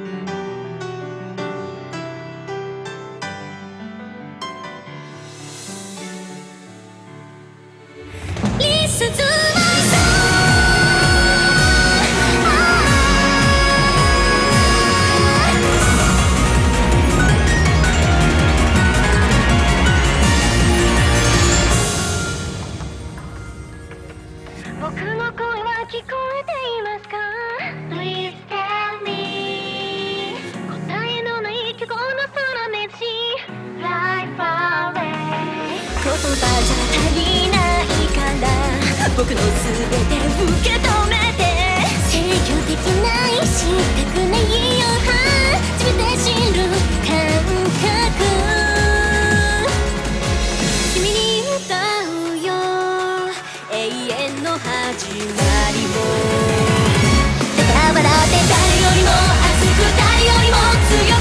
Listen to my song. 僕の声は聞こえていますか Please tell me 答えのない虚構の空道 Fly far away 言葉じゃ足りないから僕の全て受け止めて制御できないしたくないよ初めて知る感覚君に歌うよ永遠の始まりをだから笑って誰よりも熱く誰よりも強